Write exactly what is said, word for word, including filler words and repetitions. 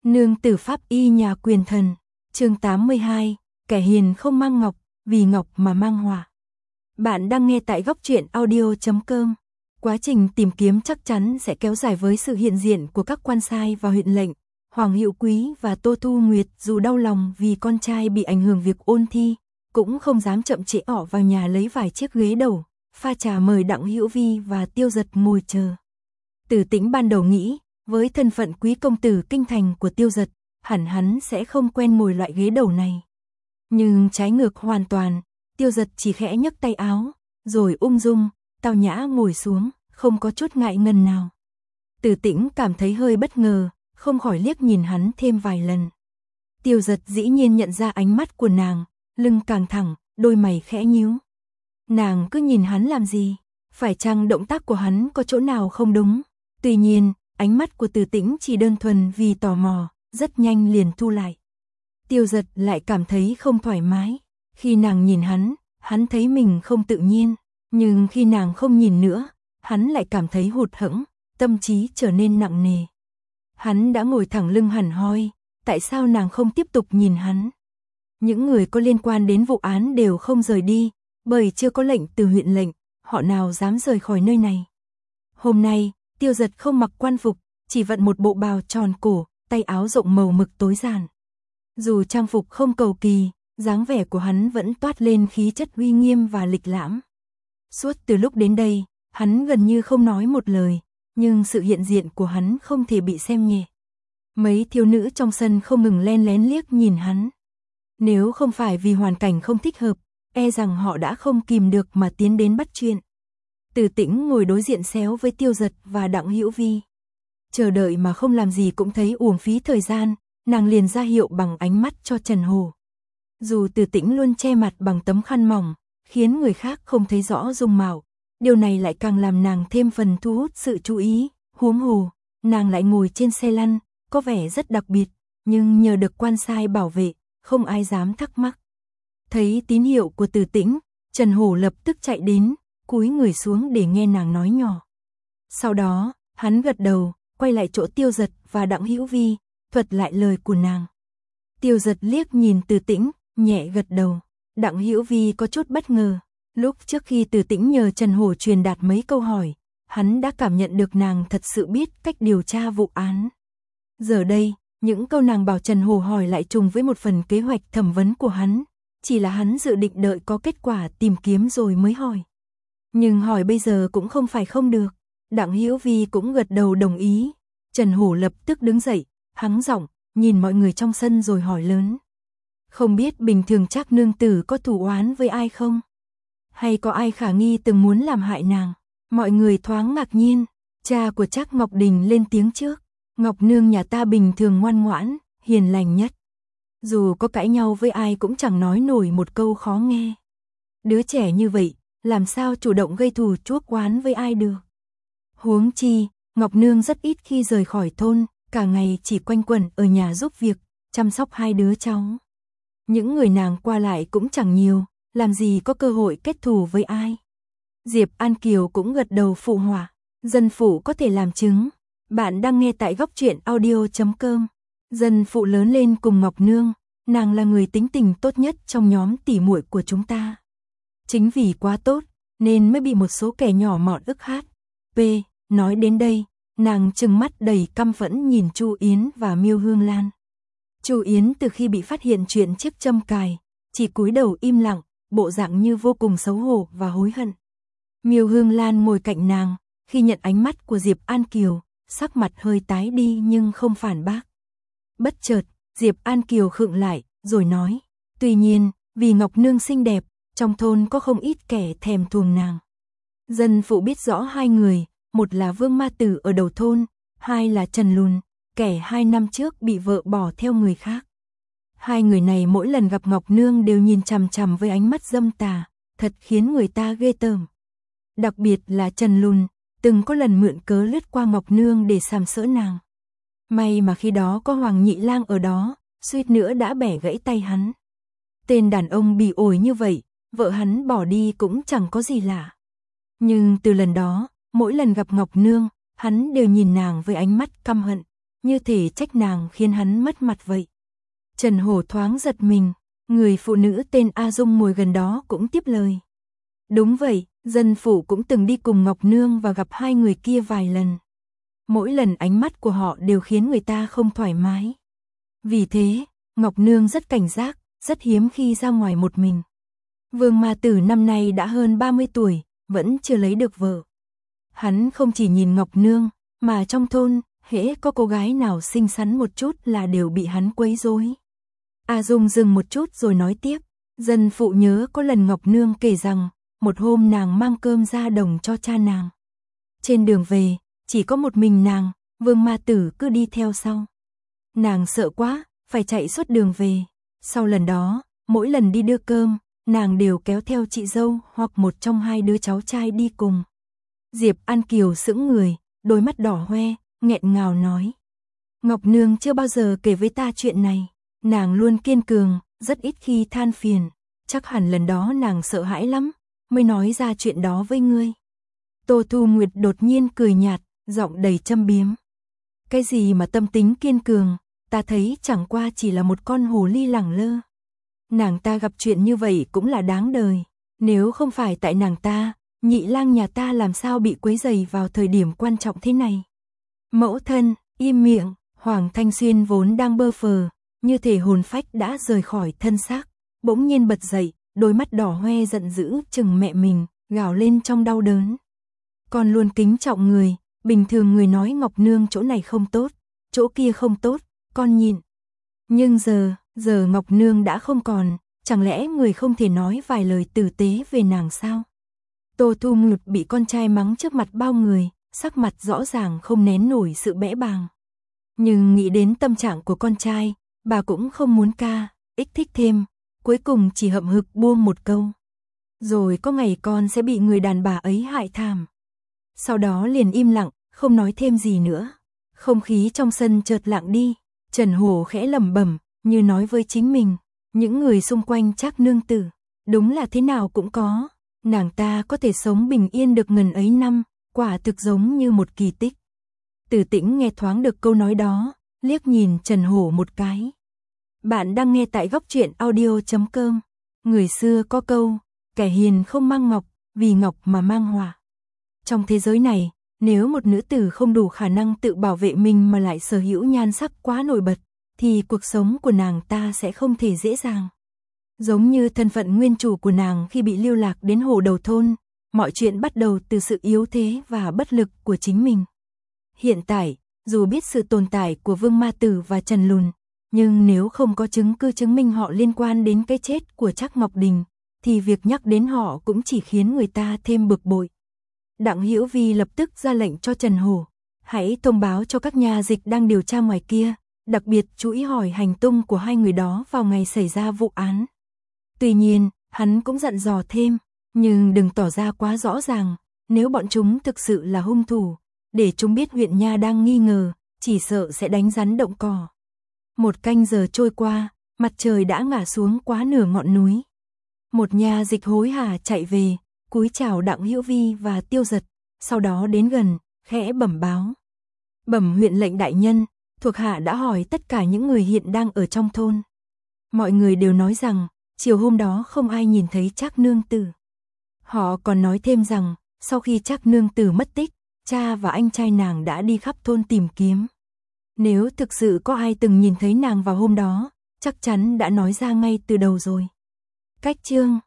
Nương tử pháp y nhà quyền thần, chương tám mươi hai, kẻ hiền không mang ngọc, vì ngọc mà mang họa. Bạn đang nghe tại góc truyện audio chấm com. Quá trình tìm kiếm chắc chắn sẽ kéo dài với sự hiện diện của các quan sai và huyện lệnh. Hoàng Hữu Quý và Tô Thu Nguyệt dù đau lòng vì con trai bị ảnh hưởng việc ôn thi, cũng không dám chậm trễ ỏ vào nhà lấy vài chiếc ghế đầu, pha trà mời Đặng Hữu Vi và Tiêu Dật ngồi chờ. Từ Tĩnh ban đầu nghĩ, với thân phận quý công tử kinh thành của Tiêu Dật, hẳn hắn sẽ không quen ngồi loại ghế đầu này. Nhưng trái ngược hoàn toàn, Tiêu Dật chỉ khẽ nhấc tay áo, rồi ung dung, tao nhã ngồi xuống, không có chút ngại ngần nào. Từ Tĩnh cảm thấy hơi bất ngờ, không khỏi liếc nhìn hắn thêm vài lần. Tiêu Dật dĩ nhiên nhận ra ánh mắt của nàng, lưng càng thẳng, đôi mày khẽ nhíu. Nàng cứ nhìn hắn làm gì? Phải chăng động tác của hắn có chỗ nào không đúng? Tuy nhiên, ánh mắt của Từ Tĩnh chỉ đơn thuần vì tò mò, rất nhanh liền thu lại. Tiêu Dật lại cảm thấy không thoải mái. Khi nàng nhìn hắn, hắn thấy mình không tự nhiên. Nhưng khi nàng không nhìn nữa, hắn lại cảm thấy hụt hẫng, tâm trí trở nên nặng nề. Hắn đã ngồi thẳng lưng hẳn hoi, tại sao nàng không tiếp tục nhìn hắn? Những người có liên quan đến vụ án đều không rời đi, bởi chưa có lệnh từ huyện lệnh, họ nào dám rời khỏi nơi này. Hôm nay, Tiêu Dật không mặc quan phục, chỉ vận một bộ bào tròn cổ, tay áo rộng màu mực tối giản. Dù trang phục không cầu kỳ, dáng vẻ của hắn vẫn toát lên khí chất uy nghiêm và lịch lãm. Suốt từ lúc đến đây, hắn gần như không nói một lời, nhưng sự hiện diện của hắn không thể bị xem nhẹ. Mấy thiếu nữ trong sân không ngừng len lén liếc nhìn hắn. Nếu không phải vì hoàn cảnh không thích hợp, e rằng họ đã không kìm được mà tiến đến bắt chuyện. Từ Tĩnh ngồi đối diện xéo với Tiêu Dật và Đặng Hữu Vi. Chờ đợi mà không làm gì cũng thấy uổng phí thời gian, nàng liền ra hiệu bằng ánh mắt cho Trần Hổ. Dù Từ Tĩnh luôn che mặt bằng tấm khăn mỏng, khiến người khác không thấy rõ dung mạo, điều này lại càng làm nàng thêm phần thu hút sự chú ý. Huống hồ, nàng lại ngồi trên xe lăn, có vẻ rất đặc biệt, nhưng nhờ được quan sai bảo vệ, không ai dám thắc mắc. Thấy tín hiệu của Từ Tĩnh, Trần Hổ lập tức chạy đến, cúi người xuống để nghe nàng nói nhỏ. Sau đó, hắn gật đầu, quay lại chỗ Tiêu Dật và Đặng Hữu Vi, thuật lại lời của nàng. Tiêu Dật liếc nhìn Từ Tĩnh, nhẹ gật đầu. Đặng Hữu Vi có chút bất ngờ. Lúc trước khi Từ Tĩnh nhờ Trần Hổ truyền đạt mấy câu hỏi, hắn đã cảm nhận được nàng thật sự biết cách điều tra vụ án. Giờ đây, những câu nàng bảo Trần Hổ hỏi lại trùng với một phần kế hoạch thẩm vấn của hắn. Chỉ là hắn dự định đợi có kết quả tìm kiếm rồi mới hỏi. Nhưng hỏi bây giờ cũng không phải không được. Đặng Hữu Vi cũng gật đầu đồng ý. Trần Hổ lập tức đứng dậy, hắng giọng, nhìn mọi người trong sân rồi hỏi lớn. Không biết bình thường Trác nương tử có thù oán với ai không? Hay có ai khả nghi từng muốn làm hại nàng? Mọi người thoáng ngạc nhiên. Cha của Trác Ngọc Đình lên tiếng trước. Ngọc nương nhà ta bình thường ngoan ngoãn, hiền lành nhất. Dù có cãi nhau với ai cũng chẳng nói nổi một câu khó nghe. Đứa trẻ như vậy, làm sao chủ động gây thù chuốc oán với ai được? Huống chi, Ngọc nương rất ít khi rời khỏi thôn, cả ngày chỉ quanh quẩn ở nhà giúp việc, chăm sóc hai đứa cháu. Những người nàng qua lại cũng chẳng nhiều, làm gì có cơ hội kết thù với ai. Diệp An Kiều cũng gật đầu phụ họa, dân phụ có thể làm chứng. Bạn đang nghe tại góc truyện audio chấm com. Dân phụ lớn lên cùng Ngọc nương, nàng là người tính tình tốt nhất trong nhóm tỉ muội của chúng ta. Chính vì quá tốt, nên mới bị một số kẻ nhỏ mọn ức hát. P. Nói đến đây, nàng trừng mắt đầy căm phẫn nhìn Chu Yến và Miêu Hương Lan. Chu Yến từ khi bị phát hiện chuyện chiếc châm cài, chỉ cúi đầu im lặng, bộ dạng như vô cùng xấu hổ và hối hận. Miêu Hương Lan ngồi cạnh nàng, khi nhận ánh mắt của Diệp An Kiều, sắc mặt hơi tái đi nhưng không phản bác. Bất chợt, Diệp An Kiều khựng lại, rồi nói, tuy nhiên, vì Ngọc nương xinh đẹp, trong thôn có không ít kẻ thèm thuồng nàng. Dân phụ biết rõ hai người, một là Vương Ma Tử ở đầu thôn, hai là Trần Lùn, kẻ hai năm trước bị vợ bỏ theo người khác. Hai người này mỗi lần gặp Ngọc nương đều nhìn chằm chằm với ánh mắt dâm tà, thật khiến người ta ghê tởm. Đặc biệt là Trần Lùn, từng có lần mượn cớ lướt qua Ngọc nương để sàm sỡ nàng. May mà khi đó có Hoàng Nhị Lang ở đó, suýt nữa đã bẻ gãy tay hắn. Tên đàn ông bỉ ổi như vậy, vợ hắn bỏ đi cũng chẳng có gì lạ. Nhưng từ lần đó, mỗi lần gặp Ngọc nương, hắn đều nhìn nàng với ánh mắt căm hận, như thể trách nàng khiến hắn mất mặt vậy. Trần Hổ thoáng giật mình, người phụ nữ tên A Dung ngồi gần đó cũng tiếp lời. Đúng vậy, dân phụ cũng từng đi cùng Ngọc Nương và gặp hai người kia vài lần. Mỗi lần ánh mắt của họ đều khiến người ta không thoải mái. Vì thế, Ngọc Nương rất cảnh giác, rất hiếm khi ra ngoài một mình. Vương Ma Tử năm nay đã hơn ba mươi tuổi, vẫn chưa lấy được vợ. Hắn không chỉ nhìn Ngọc Nương, mà trong thôn, hễ có cô gái nào xinh xắn một chút là đều bị hắn quấy rối. A Dung dừng một chút rồi nói tiếp, dân phụ nhớ có lần Ngọc Nương kể rằng, một hôm nàng mang cơm ra đồng cho cha nàng. Trên đường về, chỉ có một mình nàng, Vương Ma Tử cứ đi theo sau. Nàng sợ quá, phải chạy suốt đường về. Sau lần đó, mỗi lần đi đưa cơm, nàng đều kéo theo chị dâu hoặc một trong hai đứa cháu trai đi cùng. Diệp An Kiều sững người, đôi mắt đỏ hoe, nghẹn ngào nói. Ngọc Nương chưa bao giờ kể với ta chuyện này. Nàng luôn kiên cường, rất ít khi than phiền. Chắc hẳn lần đó nàng sợ hãi lắm, mới nói ra chuyện đó với ngươi. Tô Thu Nguyệt đột nhiên cười nhạt, giọng đầy châm biếm. Cái gì mà tâm tính kiên cường, ta thấy chẳng qua chỉ là một con hồ ly lẳng lơ. Nàng ta gặp chuyện như vậy cũng là đáng đời. Nếu không phải tại nàng ta, nhị lang nhà ta làm sao bị quấy rầy vào thời điểm quan trọng thế này. Mẫu thân, im miệng, Hoàng Thanh Xuyên vốn đang bơ phờ, như thể hồn phách đã rời khỏi thân xác, bỗng nhiên bật dậy, đôi mắt đỏ hoe giận dữ chừng mẹ mình, gào lên trong đau đớn. Con luôn kính trọng người, bình thường người nói Ngọc Nương chỗ này không tốt, chỗ kia không tốt, con nhịn. Nhưng giờ, giờ Ngọc Nương đã không còn, chẳng lẽ người không thể nói vài lời tử tế về nàng sao? Tô Thu Nguyệt bị con trai mắng trước mặt bao người, sắc mặt rõ ràng không nén nổi sự bẽ bàng. Nhưng nghĩ đến tâm trạng của con trai, bà cũng không muốn ca, ích thích thêm, cuối cùng chỉ hậm hực buông một câu. Rồi có ngày con sẽ bị người đàn bà ấy hại thảm. Sau đó liền im lặng, không nói thêm gì nữa. Không khí trong sân chợt lặng đi, Trần Hổ khẽ lẩm bẩm, như nói với chính mình, những người xung quanh Trác nương tử, đúng là thế nào cũng có, nàng ta có thể sống bình yên được ngần ấy năm, quả thực giống như một kỳ tích. Từ Tĩnh nghe thoáng được câu nói đó, liếc nhìn Trần Hổ một cái. Bạn đang nghe tại góc truyện audio chấm com. Người xưa có câu, kẻ hiền không mang ngọc, vì ngọc mà mang họa. Trong thế giới này, nếu một nữ tử không đủ khả năng tự bảo vệ mình mà lại sở hữu nhan sắc quá nổi bật, thì cuộc sống của nàng ta sẽ không thể dễ dàng. Giống như thân phận nguyên chủ của nàng khi bị lưu lạc đến hồ đầu thôn, mọi chuyện bắt đầu từ sự yếu thế và bất lực của chính mình. Hiện tại, dù biết sự tồn tại của Vương Ma Tử và Trần Lùn, nhưng nếu không có chứng cứ chứng minh họ liên quan đến cái chết của Trác Ngọc Đình, thì việc nhắc đến họ cũng chỉ khiến người ta thêm bực bội. Đặng Hữu Vi lập tức ra lệnh cho Trần Hổ, hãy thông báo cho các nhà dịch đang điều tra ngoài kia, đặc biệt chú ý hỏi hành tung của hai người đó vào ngày xảy ra vụ án. Tuy nhiên, hắn cũng dặn dò thêm, nhưng đừng tỏ ra quá rõ ràng, nếu bọn chúng thực sự là hung thủ, để chúng biết huyện nha đang nghi ngờ, chỉ sợ sẽ đánh rắn động cỏ. Một canh giờ trôi qua, mặt trời đã ngả xuống quá nửa ngọn núi. Một nhà dịch hối hả chạy về, cúi chào Đặng Hữu Vi và Tiêu Giật, sau đó đến gần, khẽ bẩm báo. Bẩm huyện lệnh đại nhân, thuộc hạ đã hỏi tất cả những người hiện đang ở trong thôn. Mọi người đều nói rằng, chiều hôm đó không ai nhìn thấy Trác nương tử. Họ còn nói thêm rằng, sau khi Trác nương tử mất tích, cha và anh trai nàng đã đi khắp thôn tìm kiếm. Nếu thực sự có ai từng nhìn thấy nàng vào hôm đó, chắc chắn đã nói ra ngay từ đầu rồi. Cách chương